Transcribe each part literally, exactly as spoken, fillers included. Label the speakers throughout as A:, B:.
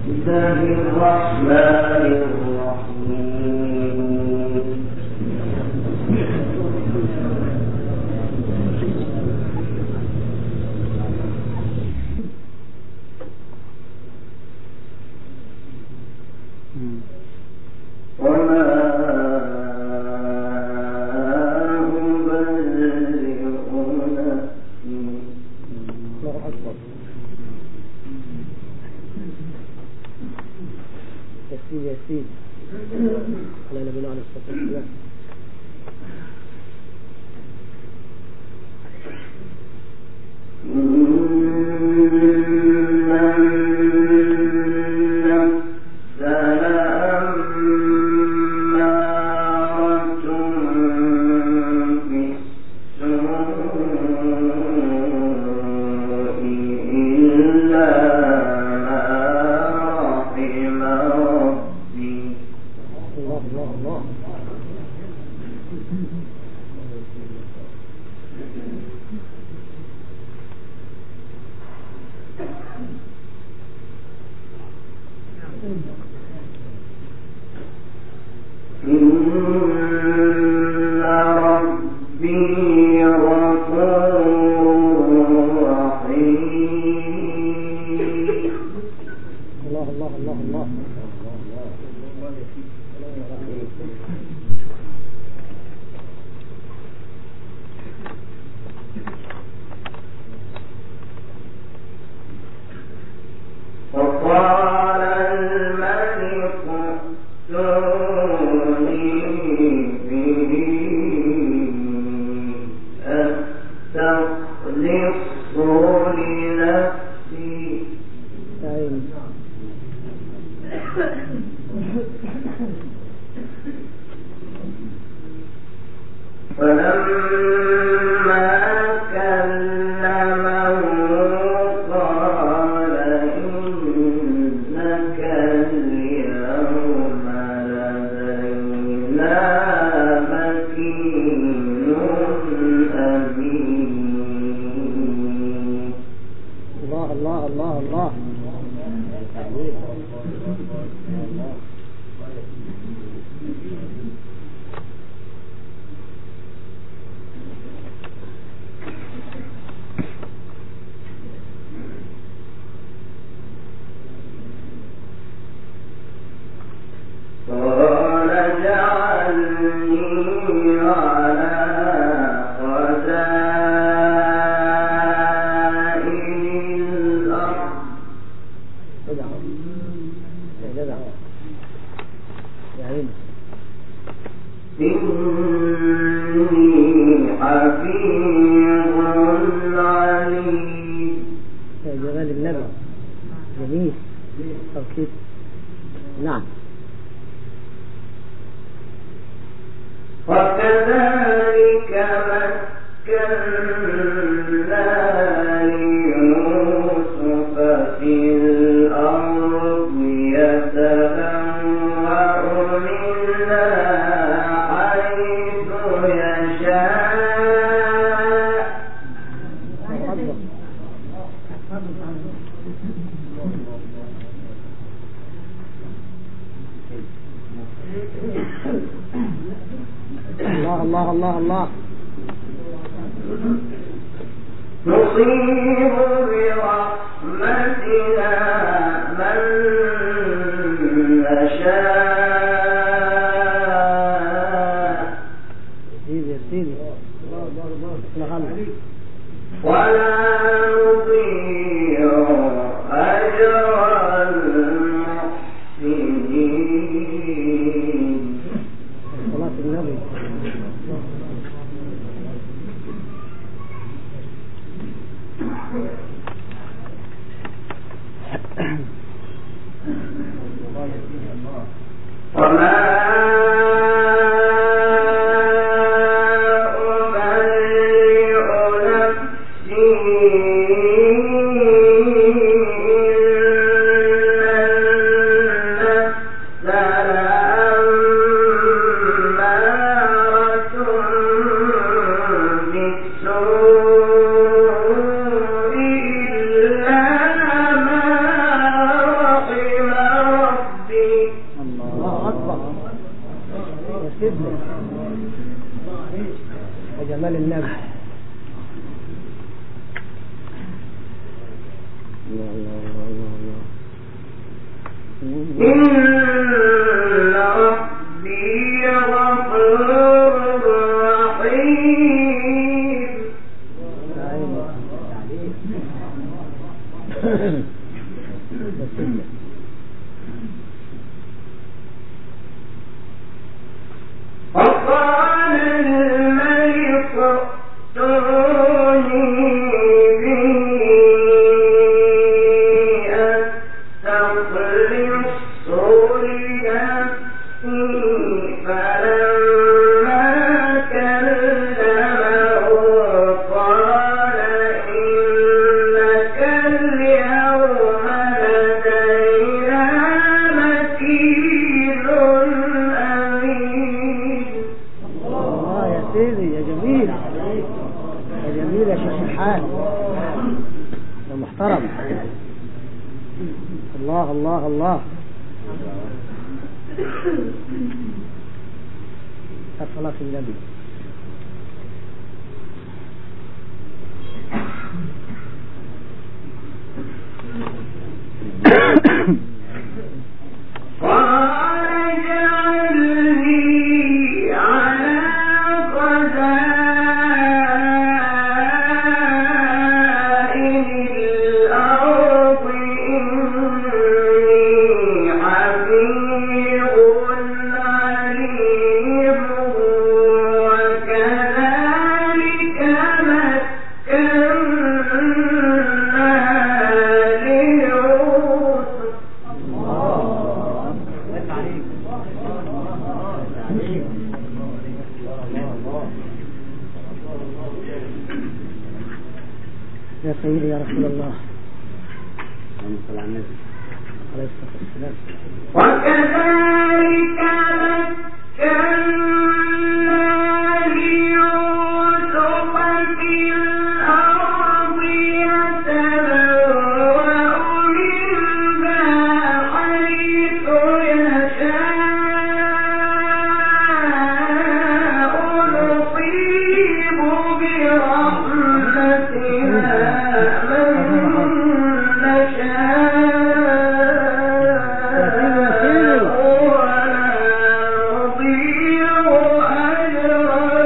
A: الله الرحمن الرحيم. وما
B: ياسين على نبينا عليه الصلاة والسلام. الله الله الله
A: نصيب برحمتنا من نشاء
B: سيدي سيدي
A: ولا نضيع أجر المحسنين.
B: صلاة النبي.
A: Thank you. إن ربي غفور رحيم. وقال الملك ائتوني به أستخلصه لنفسي. فلما كلمه قال إنك اليوم لدينا مكين أمين.
B: الله يا سيدي يا جميل يا جميل يا شيخ الحاج يا محترم. الله الله الله. الصلاة في النبي.
A: قال اجعلني على خزائن الأرض إني حفيظ عليم. وكذلك مكنا ليوسف.
B: يا سيدي يا رسول الله عليه الصلاة والسلام.
A: وكذلك مكنا ليوسف في الأرض يتبوأ منها حيث يشاء. نصيب برحمتنا من نشاء ولا نضيع أجر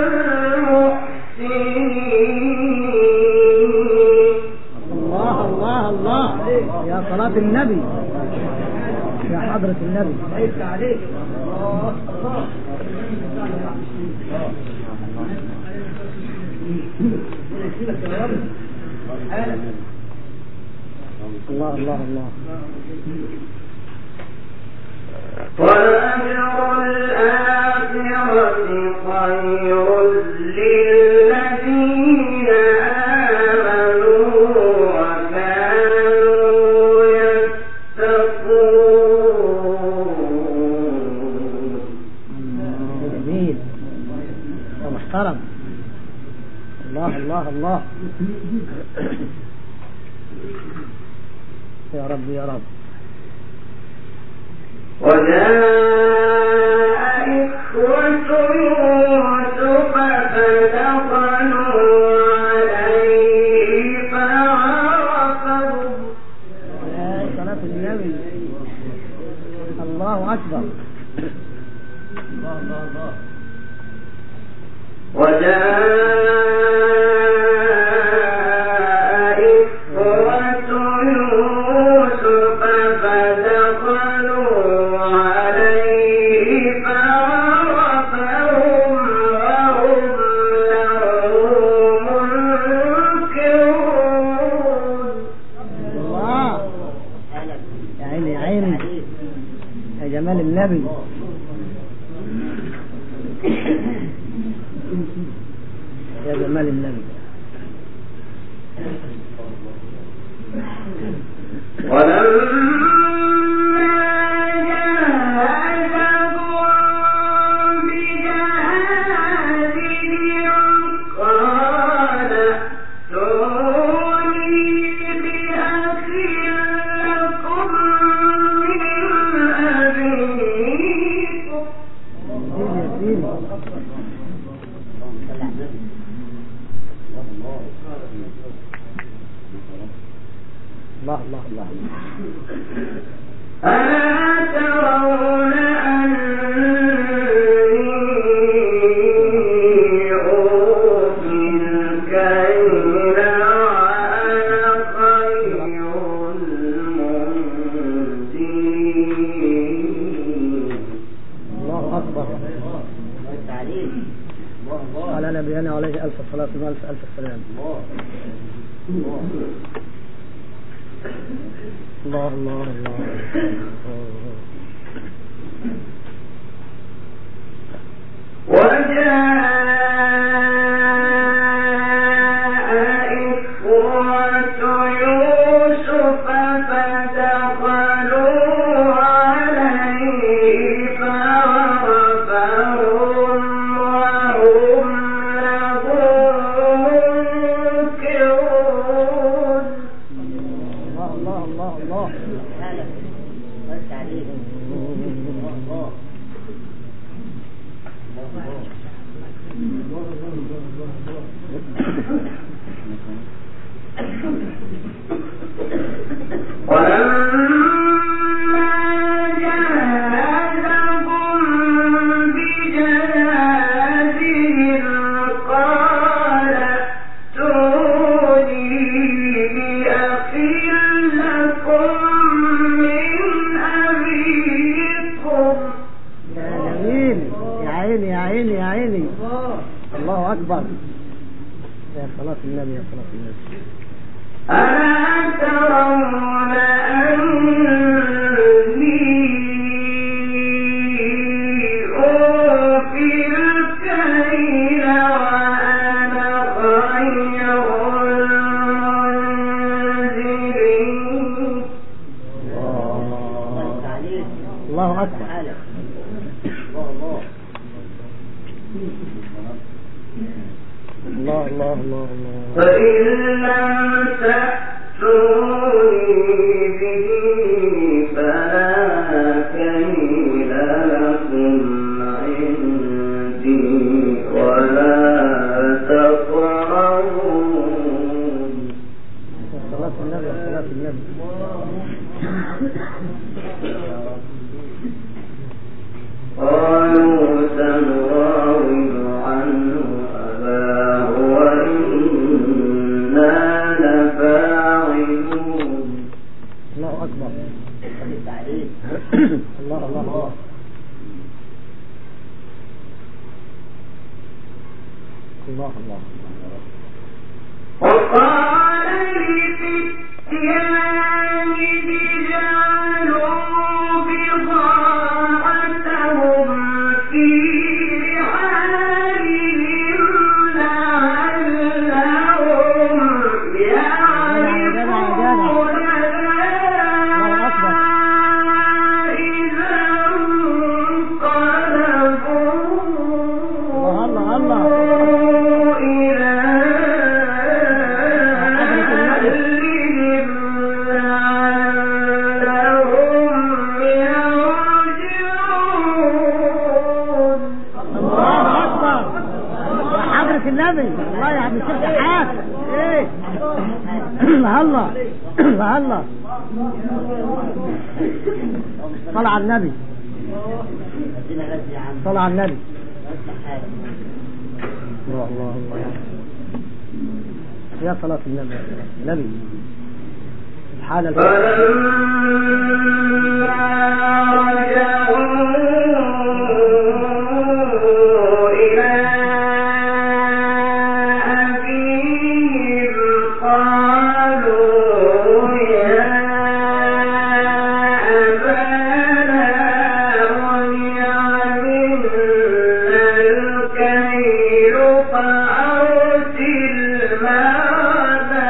A: المحسنين.
B: الله الله الله يا صلاة النبي يا حضرة النبي. ليس عليك. الله الله الله.
A: وَلَأَجْرُ الْآخِرَةِ خَيْرٌ لِّلَّذِينَ آمَنُوا وَكَانُوا يَتَّقُونَ.
B: جميل يا محترم. الله الله الله. يا رب يا رب.
A: وجاء إخوة يوسف فدخلوا عليه فعرفهم.
B: يا صلاة النبي. الله أكبر.
A: وجاء إخوة يوسف فدخلوا عليه فعرفهم وهم له منكرون.
B: الله يا عيني يا عيني يا جمال النبي. يا جمال النبي.
A: ولما جهزهم بجهازهم قال ائتوني بأخ لكم من أبيكم.
B: الله الله الله.
A: ألا ترون أني أوفي الكيل وأنا خير المنزلين.
B: الله أكبر. على نبينا عليه ألف الصلاة وألف ألف السلام. الله الله الله.
A: وجاء إخوة يوسف فدخلوا عليه فعرفهم وهم له منكرون.
B: الله الله الله الله.
A: ولما جهزهم بجهازهم قال ائتوني بأخ لكم من أبيكم.
B: يا جميل. يا عيني يا عيني يا عيني. الله أكبر. يا صلاة النبي يا صلاة النبي.
A: ألا ترون أني أوفي الكيل وأنا خير المنزلين.
B: الله أكبر. الله الله الله الله.
A: فإن لم تأتوني به فلا كيل لكم عندي ولا تقربون.
B: صلاة النبي صلاة النبي.
A: قالوا سنراود عنه أباه وإنا لفاعلون.
B: الله أكبر. الله الله الله. الله الله.
A: وقال لفتيان اجعلوا بضاعتهم في رحالهم لعلهم يعرفونها إذا انقلبوا
B: الله الله.
A: إلى أهلهم لعلهم يرجعون.
B: الله أكبر. يا حضرة النبي. الله يا عم الشيخ حاج. ايه الله الله الله. صلى على النبي. صلى على النبي. الله الله الله. يا صلاة النبي النبي سبحان الله.
A: فلما رجعوا إلى أبيهم قالوا يا أبانا منع منا الكيل فأرسل معنا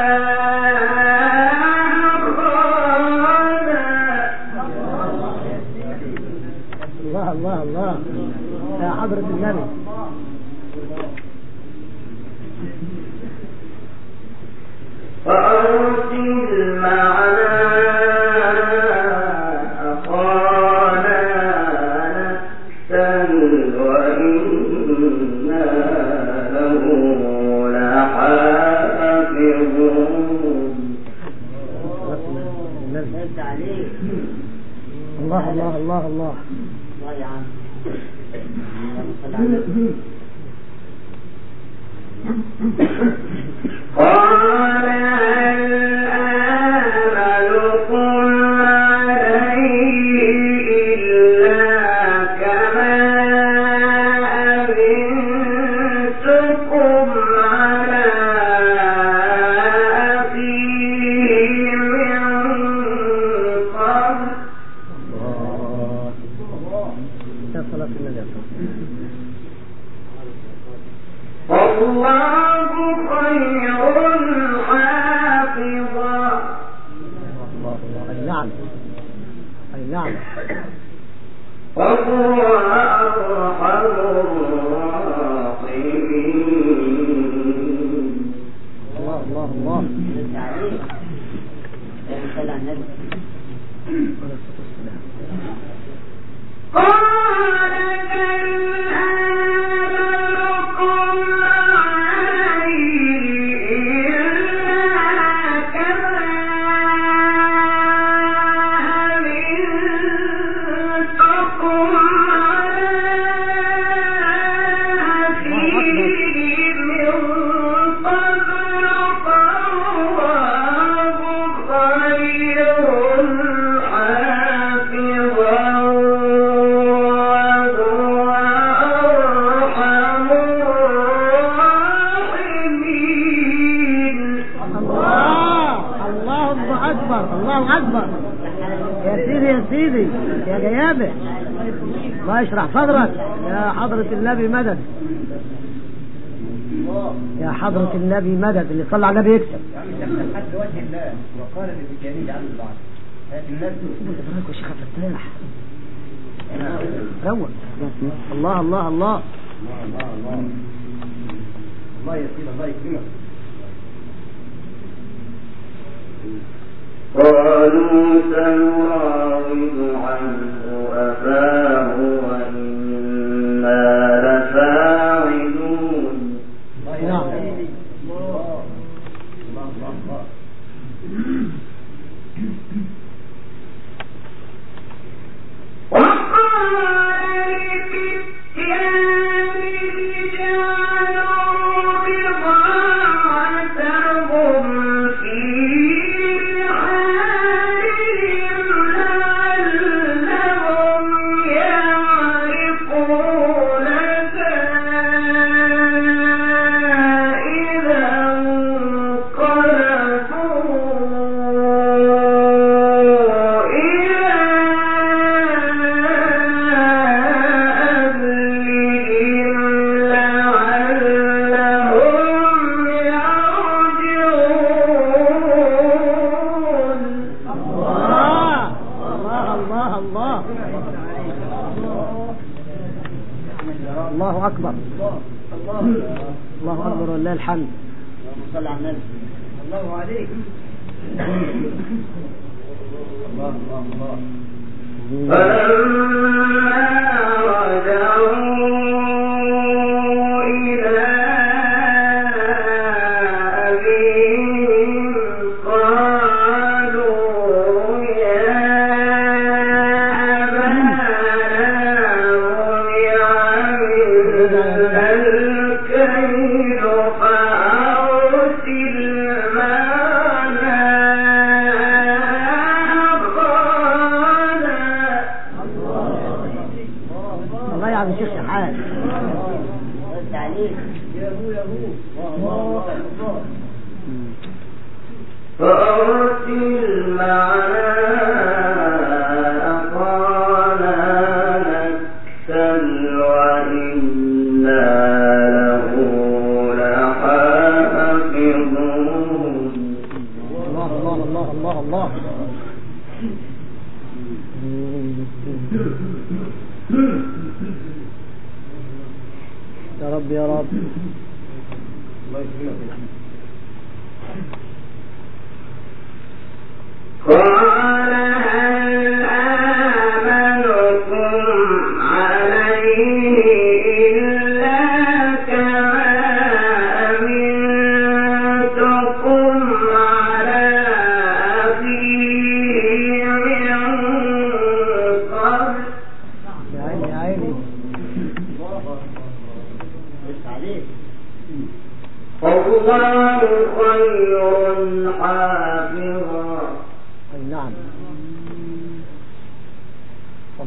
B: الله الله الله. يا حضرة النبي.
A: فأرسل معنا أخانا نكتل وإنا له لحافظون.
B: الله الله الله الله.
A: قال هل آمنكم عليه إلا كما أمنتكم على أخيه من قبل. والله خير حافظا.
B: أي نعم أي نعم.
A: وهو أرحم الراحمين.
B: الله الله الله.
A: قال هل آمنكم عليه إلا كما أمنتكم على أخيه من قبل فالله خير حافظا وهو أرحم الراحمين.
B: الله الله أكبر الله أكبر. يا سيدي يا سيدي يا جيابه، الله يشرح صدرك يا حضرة النبي مدد، يا حضرة النبي مدد. اللي صلى على النبي يكسب.
C: حتى وجه الله وقال بالجميل عن البعض الناس
B: إبراك وشيخ فتاح روق. الله الله الله
C: الله الله الله الله يسير الله يكرمك.
A: قالوا سنراود عنه أباه وإنا لفاعلون.
B: نعم.
C: الله الله الله.
A: وقال لفتيانه جعلوا بضاعتهم في رحالهم لعلهم يعرفونها إذا انقلبوا إلى
B: الله أكبر الله أكبر ولله الحمد.
C: صلى على النبي الله عليك. الله الله الله.
A: فلما رجعوا إلى أبيهم قالوا يا أبانا منع الكيل فأرسل معنا أخانا.
B: الله يعلم الشيخ شحات.
C: يا ابو يا ابو الله الله.
A: فأرسل معنا أخانا نكتل وإنا له لحافظون.
B: الله الله الله الله الله. يا رب يا رب.
C: الله يكرمك.
A: قال هل آمنكم عليه إلا كما أمنتكم على أخيه من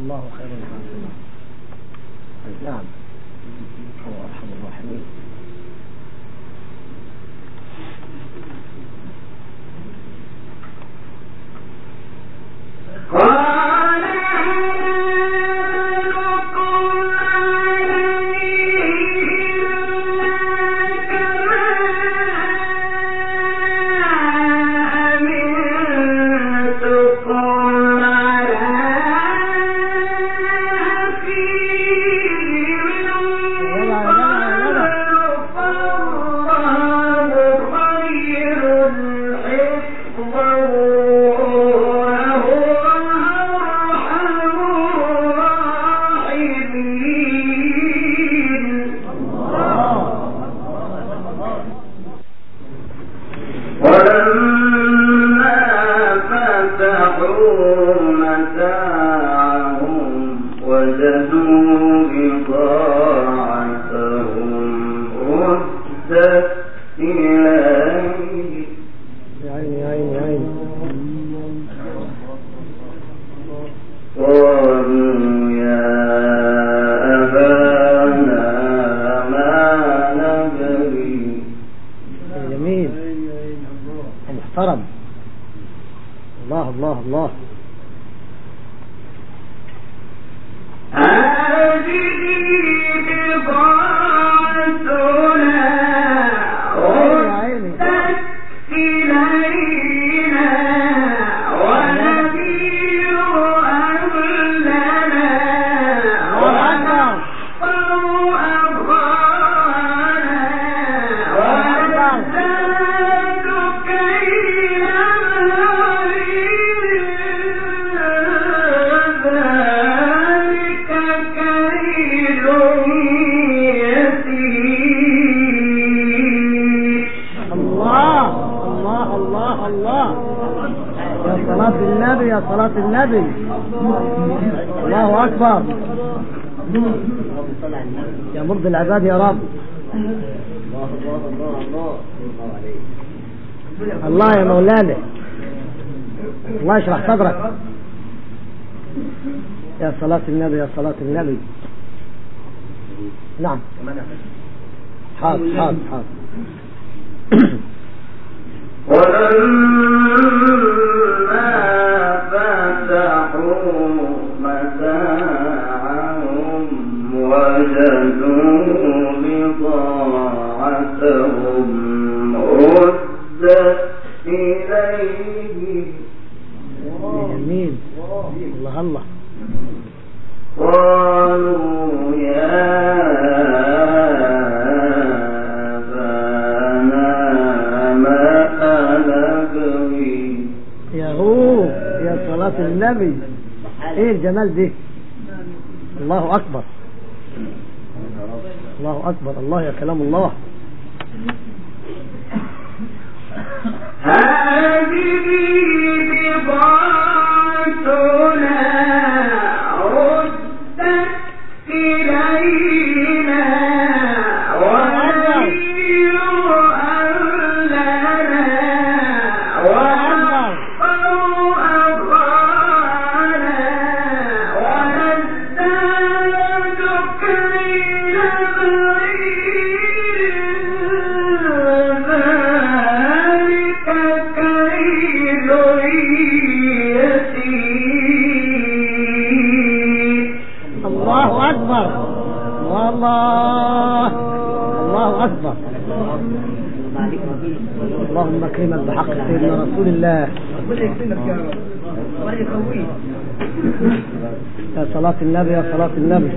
B: الله خير الحافظين. نعم هو أرحم الراحمين.
A: قال
B: يا مرضي العباد يا رب. الله يا مولانا، الله يشرح صدرك. يا صلاة النبي يا صلاة النبي. نعم حاضر حاضر حاضر.
A: ولما فتحوا متاعهم وجدوا بضاعتهم ردت إليهم.
B: جميل الله الله.
A: قالوا يا أبانا ما نبغي.
B: يا هو يا صلاة النبي، ايه الجمال دي؟ الله أكبر الله أكبر. الله يا كلام الله.
A: هذه بضاعتنا ردت إلينا ونبيع أهلنا ونحفظ أخانا ونزداد كيل ذلك كيل يسير.
B: الله أكبر الله الله أكبر. اللهم اكرمك بحق سيدنا رسول الله. يا صلاة النبي يا صلاة النبي.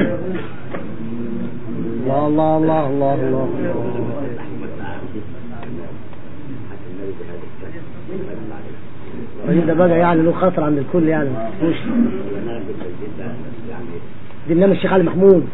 B: الله الله الله الله الله. الراجل ده بقى يعني له خاطر عند الكل يعني مش دي نعم الشيخ علي محمود.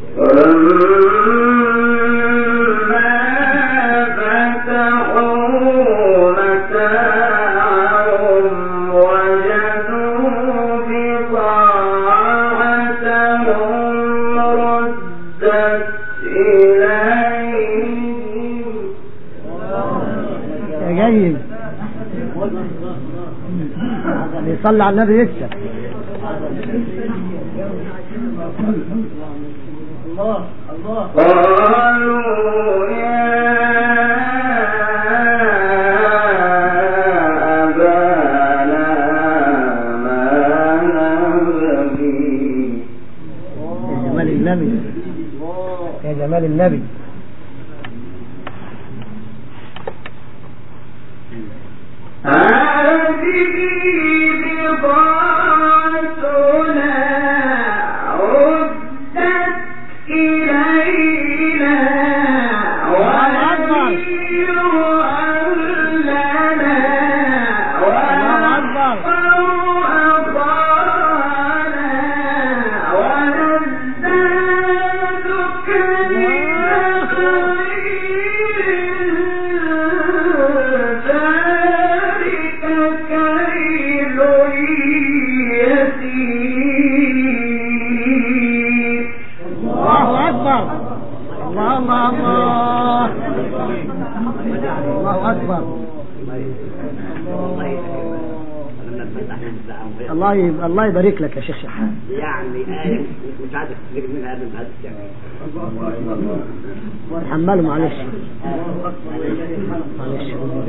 B: يا جيد يصلي على النبي يكسب.
C: الله الله
A: قالوا يا أبانا ما نبغي.
B: يا جمال النبي يا جمال النبي.
A: هذه بضاعتنا ردت إلينا ونمير أهلنا ونحفظ أخانا ونزداد كيل ذلك كيل يسير.
B: الله أكبر. الله الله الله الله أكبر. الله ي- الله يبارك لك يا شيخ شحات.
C: يعني آية مش عايز تفتكر منها من هذا الشكل.
B: حمله معلش معلش.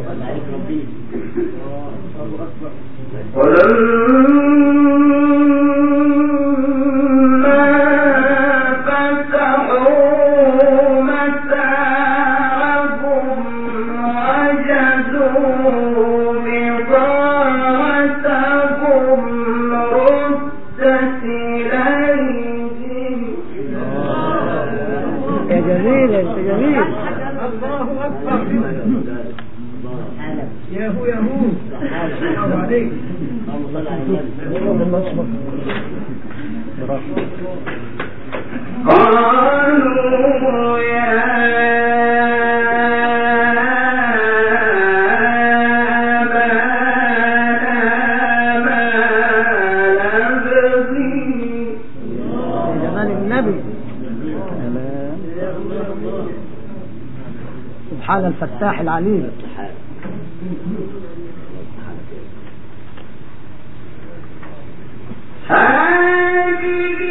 A: ولما فتحوا متاعهم وجدوا بضاعتهم ردت إليهم.
B: يا جميل انت جميل.
C: الله أكبر. يا هو يا هو. الله عليك.
A: قالوا يا أبانا ما نبغي.
B: يا جمال النبي. سبحان الفتاح العليم.
A: هذه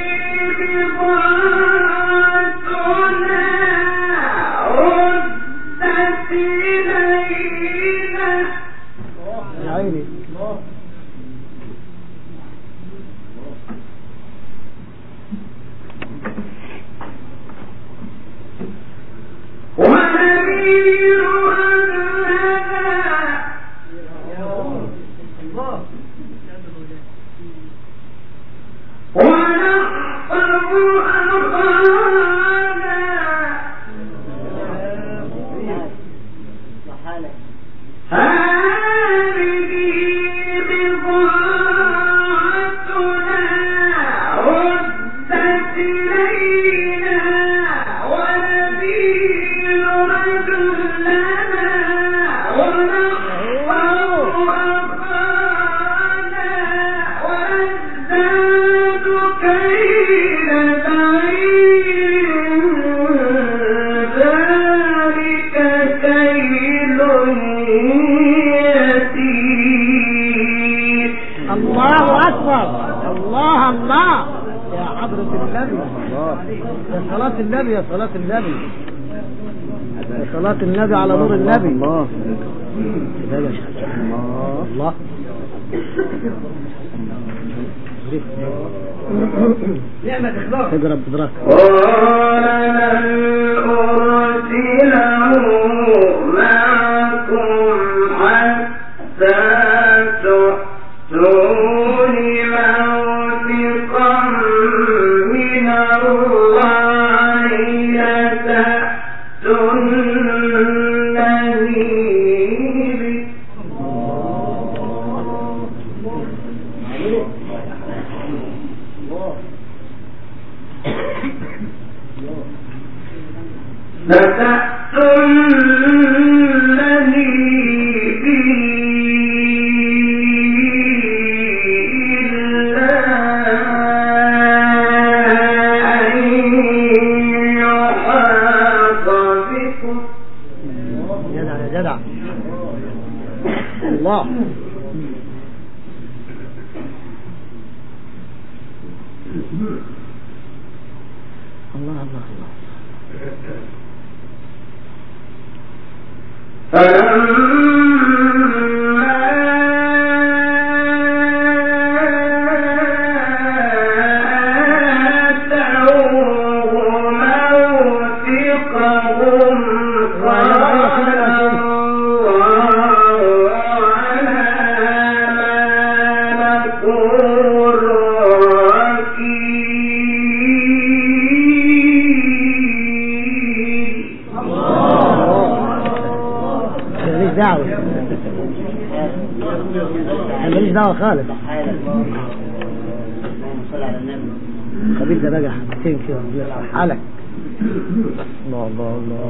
A: بضاعتنا ردت إلينا
B: يا عيني.
A: ونمير أهلنا ونحفظ أخانا هذه بضاعتنا ردت إلينا ونبيل رجلنا ونحفظ أخانا ونزداد كيل بعير ذلك كيل يسير.
B: الله أكبر. الله الله يا حضرة النبي. يا صلاة النبي يا صلاة النبي يا صلاة النبي على نور النبي. الله الله
C: نعمة إخلاص.
B: اضرب بدراك.
A: قال هل أرسله معكم حتى تؤتون موثقا من الله لتأتونني به. لتأتونني به إلا أن يحاط بكم.
B: جدع يا جدع. الله. الله الله الله. ماليش دعوة خالص. قبيل ده بقى حبتين كده حالك. الله الله الله.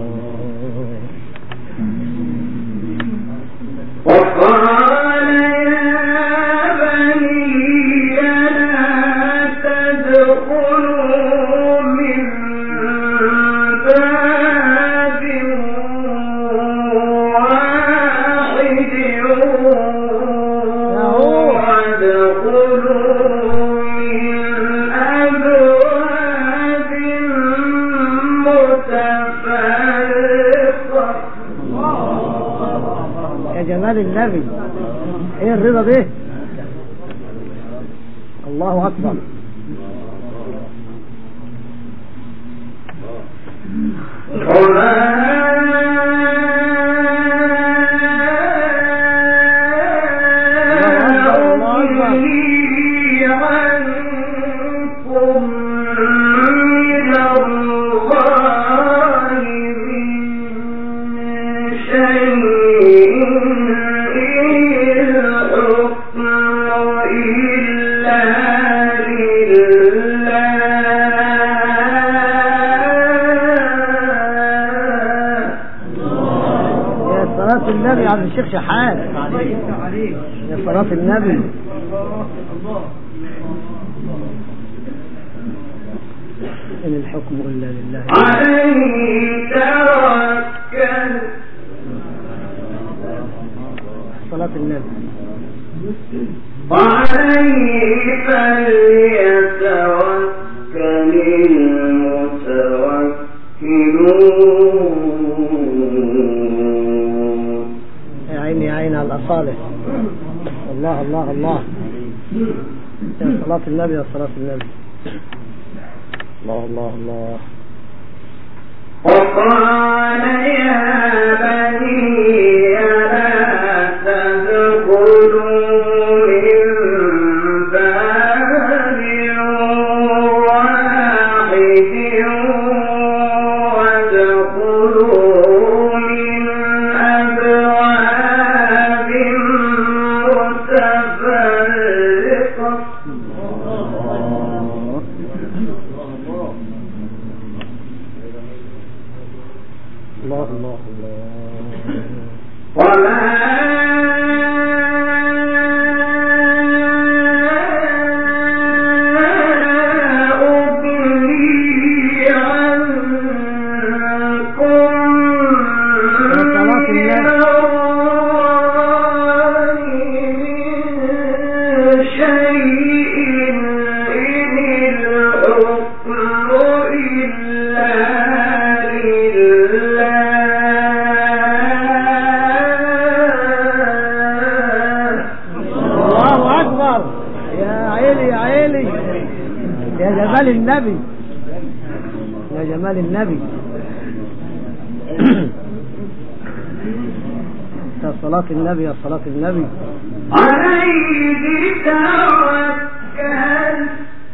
A: وقال يا بني لا تدخلوا من باب واحد
B: جمال النبي. ايه الرضا به؟ الله اكبر. النبي عبد الشيخ شحات يا صلاة النبي. إن الحكم إلا لله
A: عليه توكل.
B: صلاة النبي.
A: وعليه فليتوكل المتوكلون.
B: يا عيني يا عيني على الأصالح. الله الله الله. يا صلاة النبي يا صلاة النبي. الله الله الله.
A: وقال يا بني لا تدخلوا من باب واحد وادخلوا من أبواب متفرقة.
B: الله الله الله.
A: وما أغني عنكم من شيء إن الحكم إلا
B: يا جمال النبي يا جمال النبي. يا صلاة النبي يا صلاة النبي.
A: عليه توكل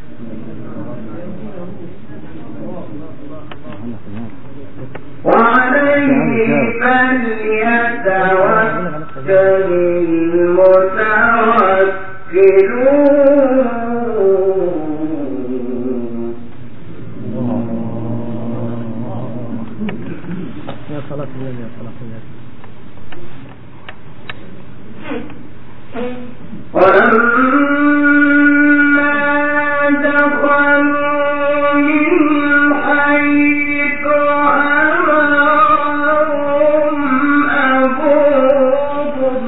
A: وعليه فليتوكل المتوكلون.
B: يا صلاة النبي يا صلاة النبي.
A: ولما دخلوا من حيث أمرهم أبوهم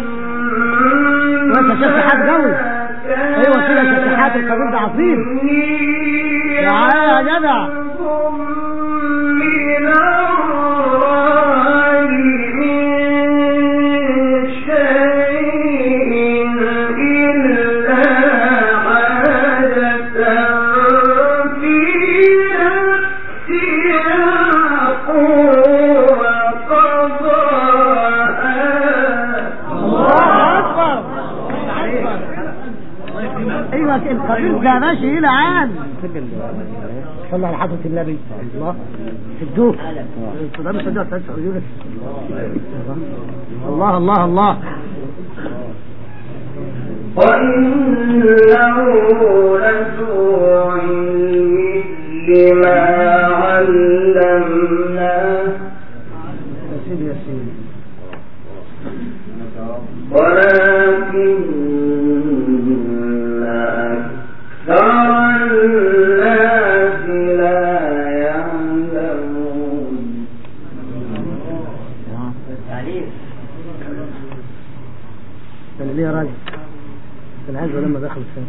B: وانت شفت حد قوي. ايوه كده شفت حد القبول ده عظيم. تعال يا جدع. القبيل ده ماشي الى عام صلى على حضرة النبي الله سدوه الصدام سدوه الله الله الله
A: وإنه لذو علم لما علمناه
B: يا سيدي يا سيدي
A: ولكن أكثر الناس لا يعلمون.
B: كان ليه راجل كان عايز لما دخل السنة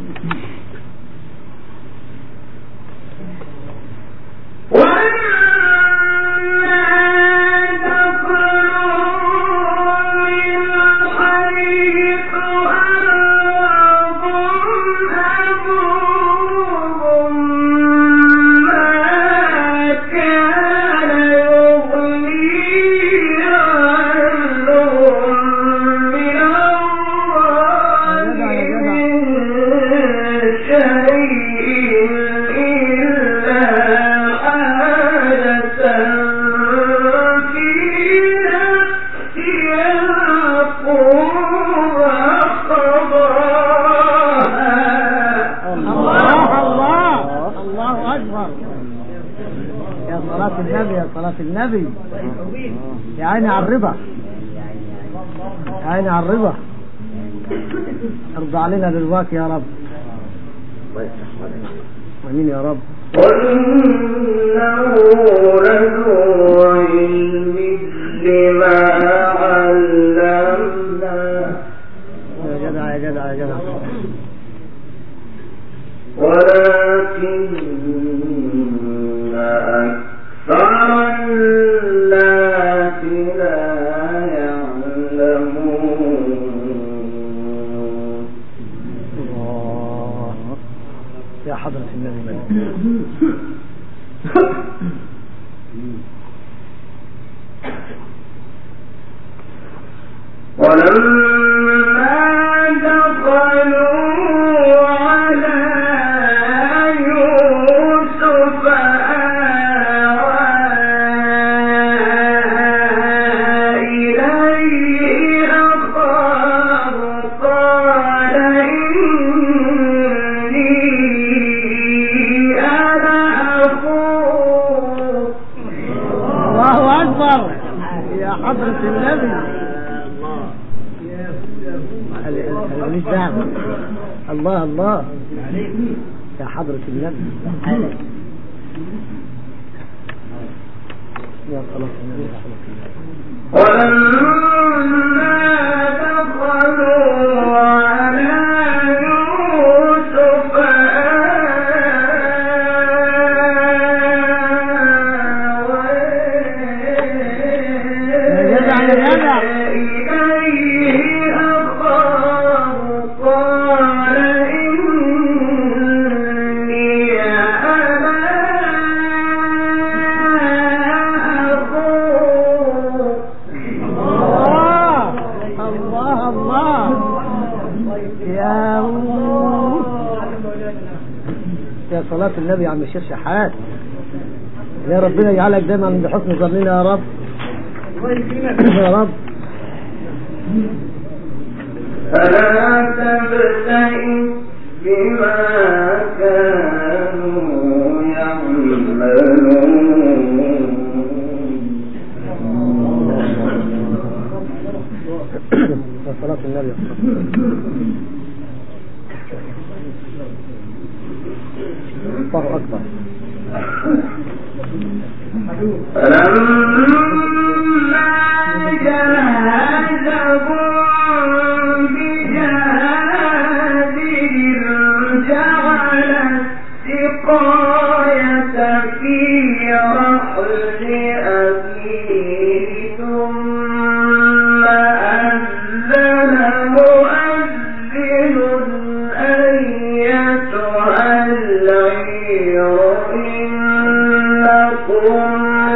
B: النبي يا عيني على الرضا يا عيني على الرضا ارضى علينا بالواك يا رب امين يا رب.
A: وإنه لذو علم لما علمناه
B: يا جدع يا جدع يا جدع
A: ولكن أكثر الناس لا يعلمون.
B: الله يا حضرة النبي
A: ولما دخلوا على يوسف
B: حضرة النبي الله الله يا حضرة النبي يا خلاص النبي
A: ولما دخلوا على يوسف
B: صلاة النبي عم الشيخ شحات يا ربنا يجعلك دايما عند حسن ظننا يا رب يا رب.
A: فلا تبتئس بما كانوا يعملون.
B: صلاة النبي الله أكبر.
A: فلما جهزهم بجهازهم جعل السقاية في رحل أبيه ثم أذن مؤذن أيتها العير إنكم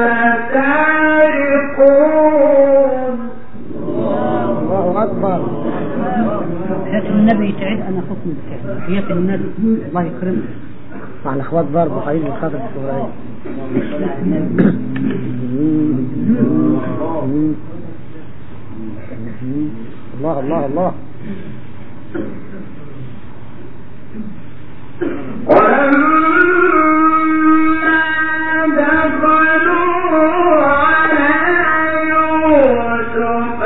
A: لتارقون.
B: الله أكبر.
D: حياة النبي تعد أنا حكم بك حياة النبي الله يكرمك
B: مع الأخوات ضرب وحبيبي الخاطر الصغيرين. الله الله الله.
A: ولما دخلوا على يوسف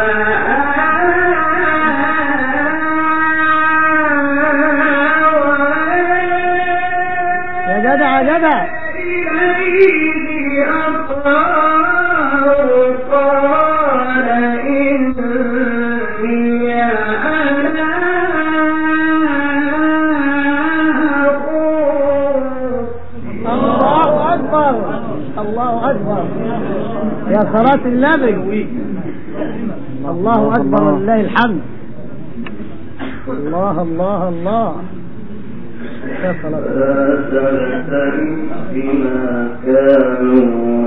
B: يا جدع يا جدع
A: إليه أخاه قال إني أنا
B: الله أكبر الله أكبر يا صلاة النبي. الله أكبر ولله الحمد. الله الله الله يا صلاة
A: لا تبتئس بما كانوا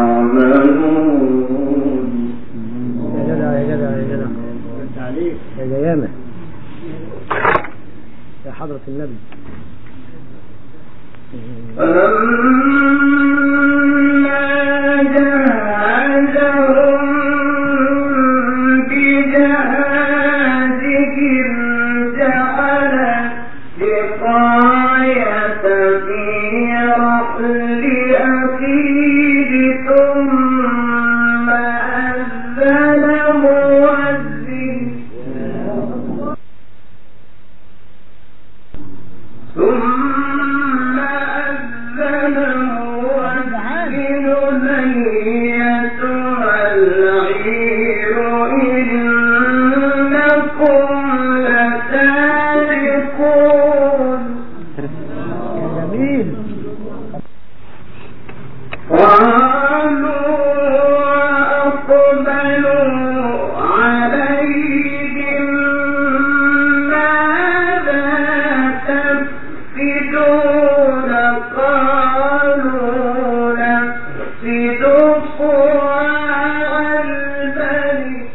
A: يعملون.
B: يا جدع يا جدع يا جدع يا جيامة يا حضرة النبي.
A: فلما جهزهم بجهازهم جعل السقاية في رحل أخيه ثم أذن مؤذن ثم أذن مؤذن أيتها العير إنكم لتارقون.
B: يا جميل.
A: قالوا وأقبلوا عليهم ماذا تفقدون قالوا نفقد صواع الملك.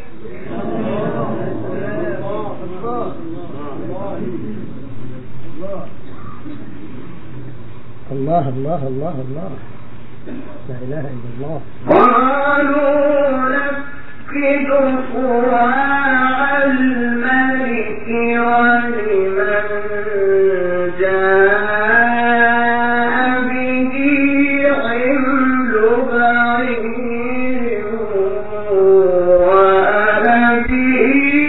B: الله الله الله الله لا إله إلا الله.
A: قالوا نفقد صواع الملك ولمن جاء به حمل بعير وأنا به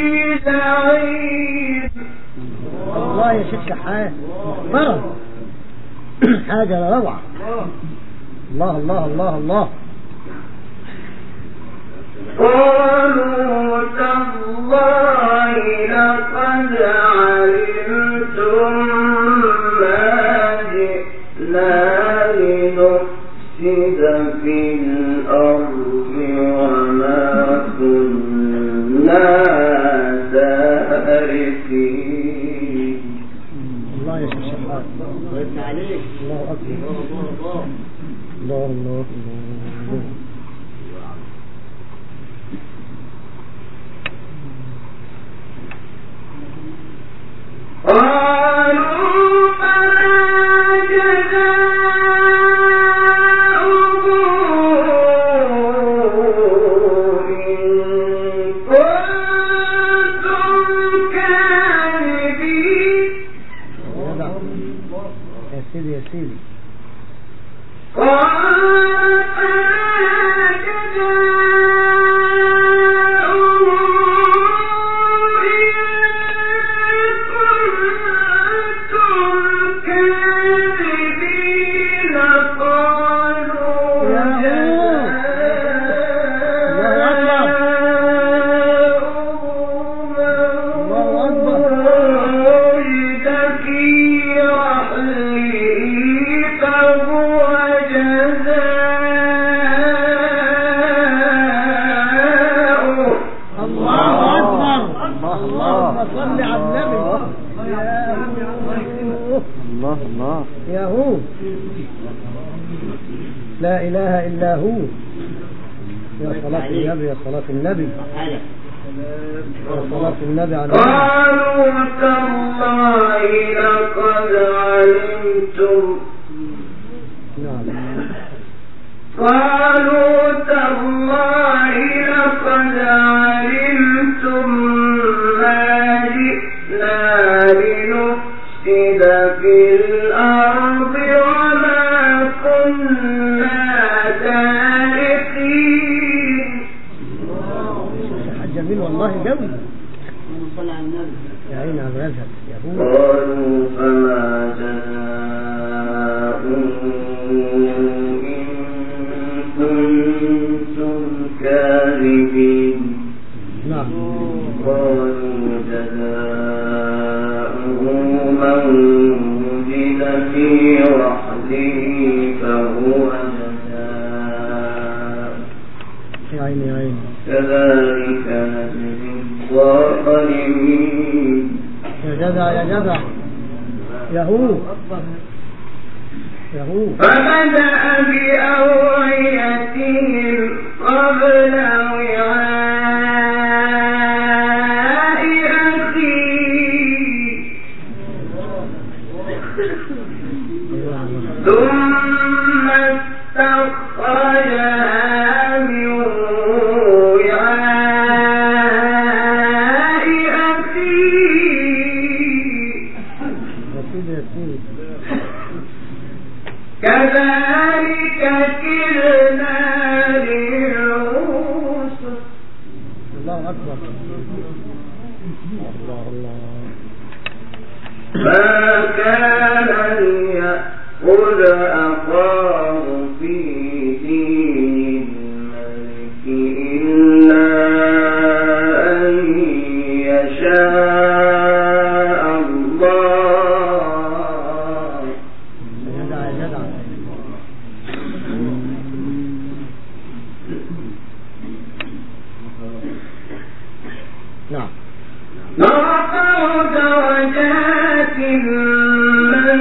A: زعيم.
B: الله يا شيخ شحات محترم حاجة روعة. الله الله الله الله.
A: قالوا تالله لقد علمتم ما جئنا لنفسد في الأرض وما كنا سارقين.
B: الله يا شيخ شحات الله أكبر. الله الله الله.
A: قالوا فما جزاؤه إن كنتم كاذبين.
B: يا سيدي يا سيدي.
A: قال فما جزاؤه إن كنتم كاذبين قالوا
B: يا
A: جزاؤه من وجد في رحله
B: الله يا هو لا إله إلا هو يا صلاة النبي يا صلاة النبي يا صلاة النبي على
A: قالوا تالله لقد علمتم
B: نعم
A: قالوا تالله لقد علمتم ما جئنا لنفسد في الأرض وما كنا سارقين.
B: جميل والله قوي. يا عيني على الرزق يا هو.
A: قالوا فما جزاؤه إن كنتم كاذبين.
B: نعم.
A: قالوا جزاؤه من وجد في رحله فهو جزاؤه.
B: يا عيني يا عيني.
A: كذلك نجزي الظالمين.
B: يا جدع يا جدع يا هو يا هو.
A: فبدأ بأوعيتهم قبل وعاء أخيه ثم استخرجها من وعاء أخيه كذلك كلنا ليوسف.
B: الله أكبر. الله الله.
A: ما كان ليأخذ أخاه في دين الملك إلا أن يشاء الله.
B: جدع يا جدع. نعم.
A: نرفع درجات من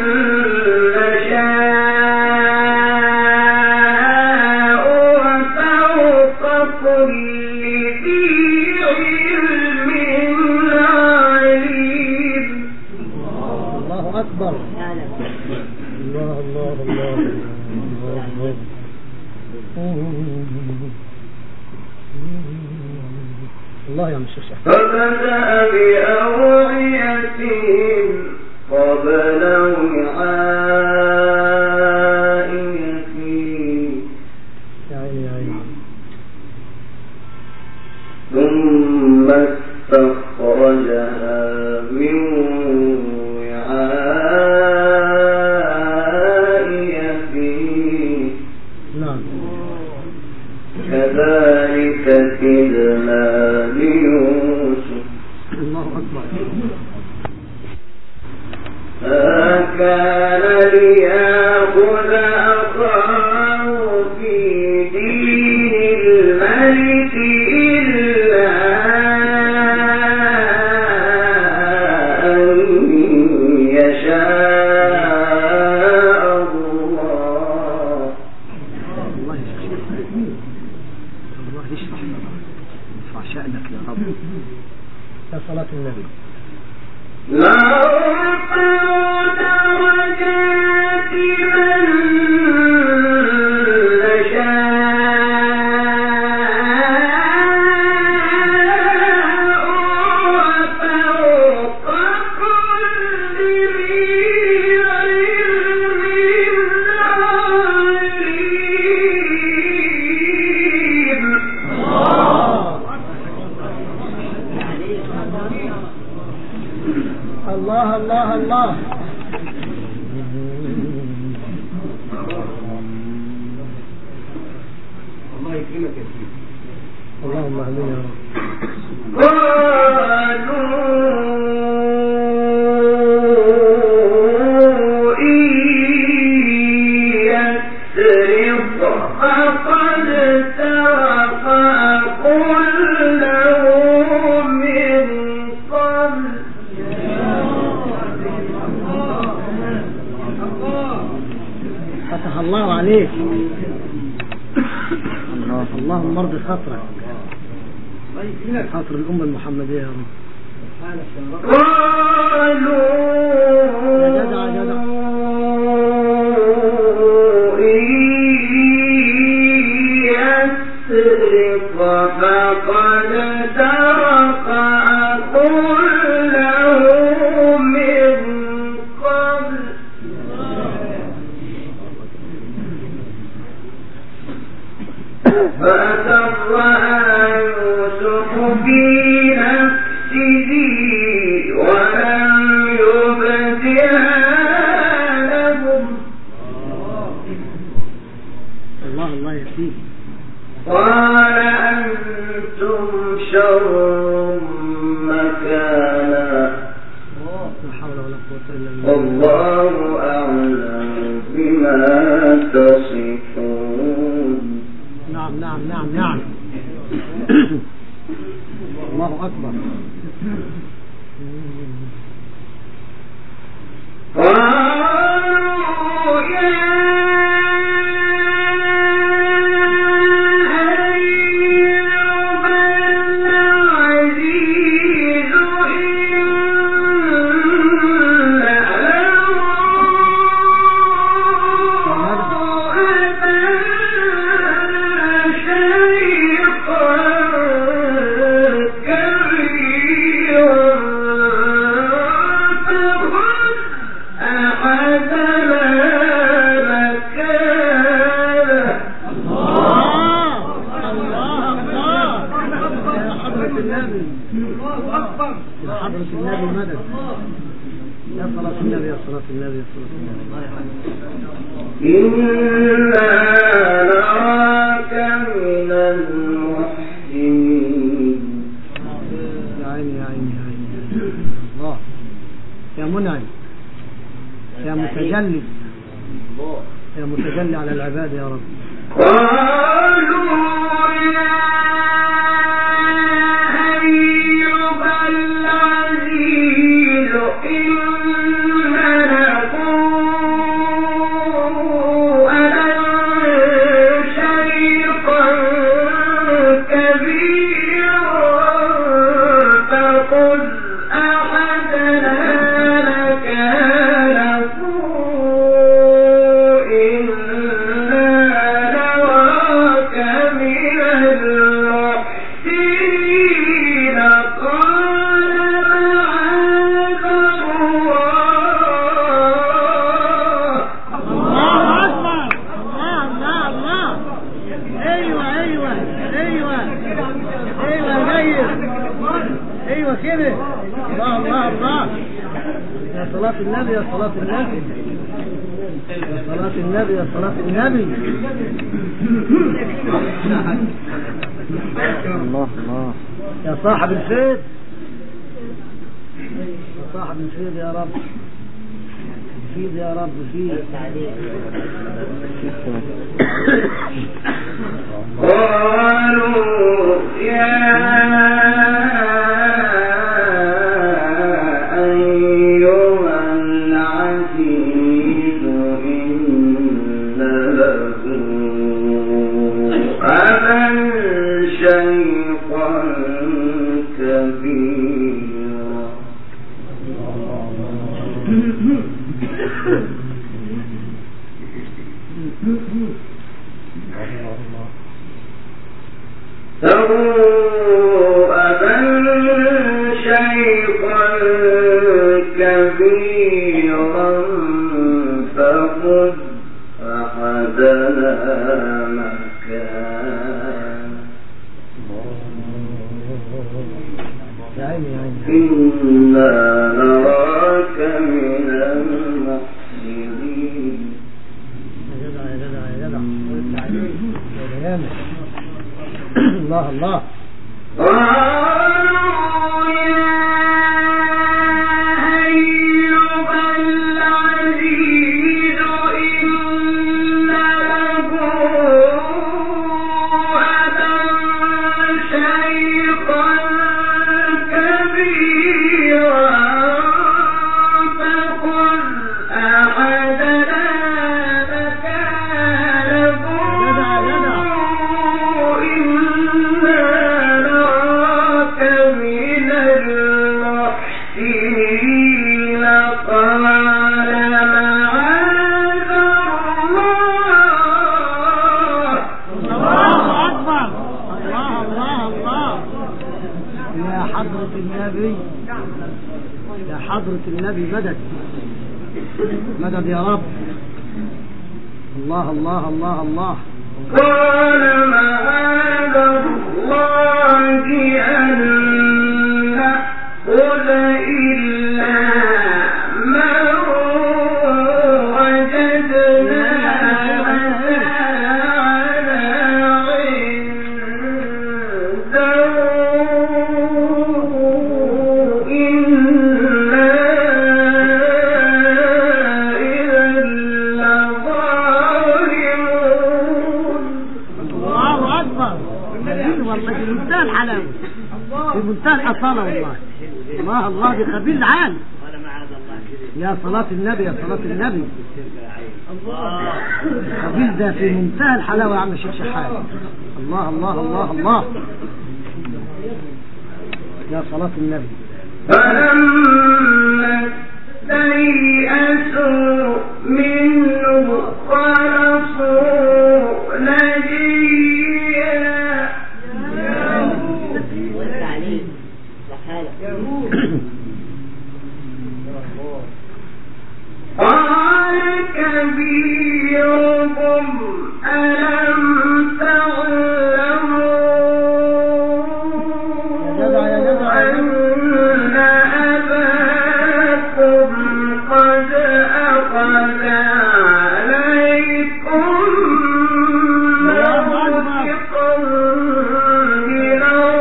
A: نشاء وفوق كل ذي علم عليم.
B: الله أكبر. الله الله الله الله. الله يا مشيخ.
A: فبدأ بأوعيتهم قبل وعاء أخيه
B: يا عيني يا عيني.
A: ثم استخرجها من وعاء أخيه
B: نعم.
A: كذلك كدنا ليوسف.
B: الله أكبر.
A: ما كان ليأخذ أخاه في دين الملك إلا أن يشاء الله.
B: الله يشفيك. الله يشفيك. ارفع شأنك يا رب. يا صلاة النبي.
A: نرفع درجات من نشاء وفوق كل ذي علم عليم.
B: فتح الله عليك. الله اللهم ارض خاطرك، خاطر الأمة المحمدية يا رب.
A: قالوا
B: يا جدع يا جدع
A: يسرق فقد سرق أخ له من قبل فأسرها يوسف في نفسه ولم يبدها لهم
B: الله الله يهديك.
A: قال أنتم شر مكانا
B: لا حول ولا قوة إلا بالله.
A: والله أعلم بما تصفون.
B: نعم نعم نعم نعم. الله أكبر.
A: قالوا يا إنا نراك من المحسنين.
B: يا عيني يا عيني يا عيني الله يا منعم يا متجلي يا متجلي على العباد يا رب.
A: قالوا يا أيها العزيز إن
B: صلاة النبي يا صلاة النبي يا صلاة النبي يا صلاة النبي. الله الله يا صاحب الفيض يا صاحب الفيض يا رب، فيض يا رب فيض.
A: قالوا يا أبا شيخا كبيرا فخذ أحدنا مكان إنا نراك من المحسنين.
B: الله الله.
A: قالوا يا أيها العزيز إن له أبا شيخا كبيرا فخذ أحدنا مكانه
B: حضرة النبي مدد مدد يا رب. الله الله الله الله.
A: قال معاذ الله أن نأخذ إلا من وجدنا متاعنا عنده إنا إذا لظالمون.
B: الله أكبر. جميل والله، في منتهى الحلاوة، في منتهى الأصالة والله. الله الله بخبيل العالم. يا صلاة النبي يا صلاة النبي. خبيل ده في منتهى الحلاوة يا عم الشيخ شحات. الله الله الله الله. يا صلاة النبي.
A: فلما استيئسوا منه خلصوا نجيا. قال كبيرهم ألم تعلموا أن أباكم قد أخذ عليكم موثقا من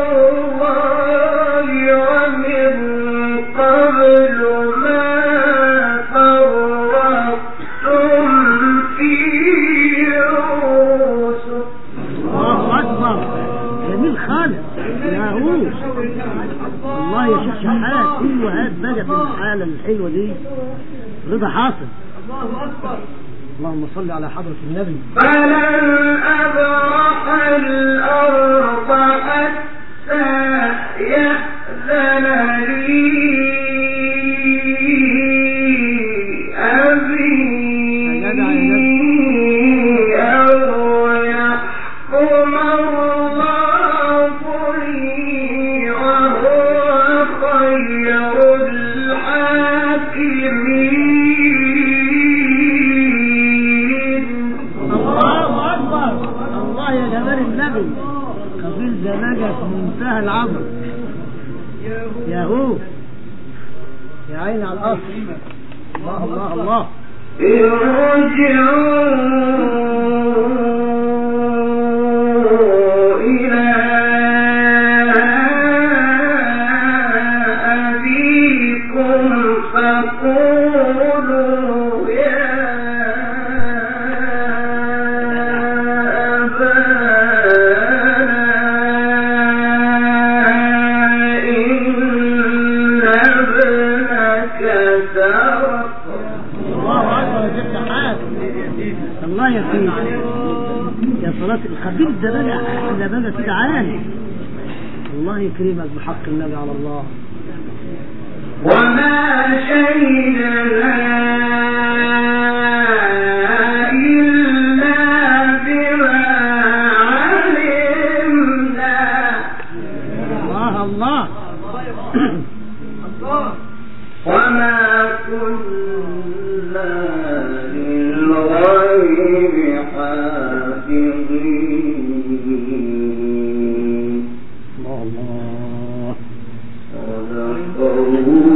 A: الله ومن قبل ما فرطتم في يوسف.
B: الله أكبر. جميل خالص يا هو. الله يا شيخ شحات، كل وهات بقى في الحالة الحلوة دي رضا حاصل. اللهم صل على حضرة النبي.
A: فلن أبرح الأرض حتى يأذن لي أبي أو يحكم الله لي وهو خير الحاكمين.
B: الله أكبر. الله يا جمال النبي. قبيل زمانك في منتهى العظمة يا هو. يا عيني على الأصل. الله الله الله.
A: ارجعوا إلى أبيكم فقولوا يا أبانا إن ابنك سرق.
B: الله أكبر يا شيخ شحات. الله يا سيدي يا صلاة الخبير ده بقى احنا بقى كده عالي. الله يكرمك بحق النبي على الله.
A: وما شهدنا إلا بما علمنا.
B: الله الله.
A: وما كنا للغيب حافظين.
B: الله الله.
A: صدق الله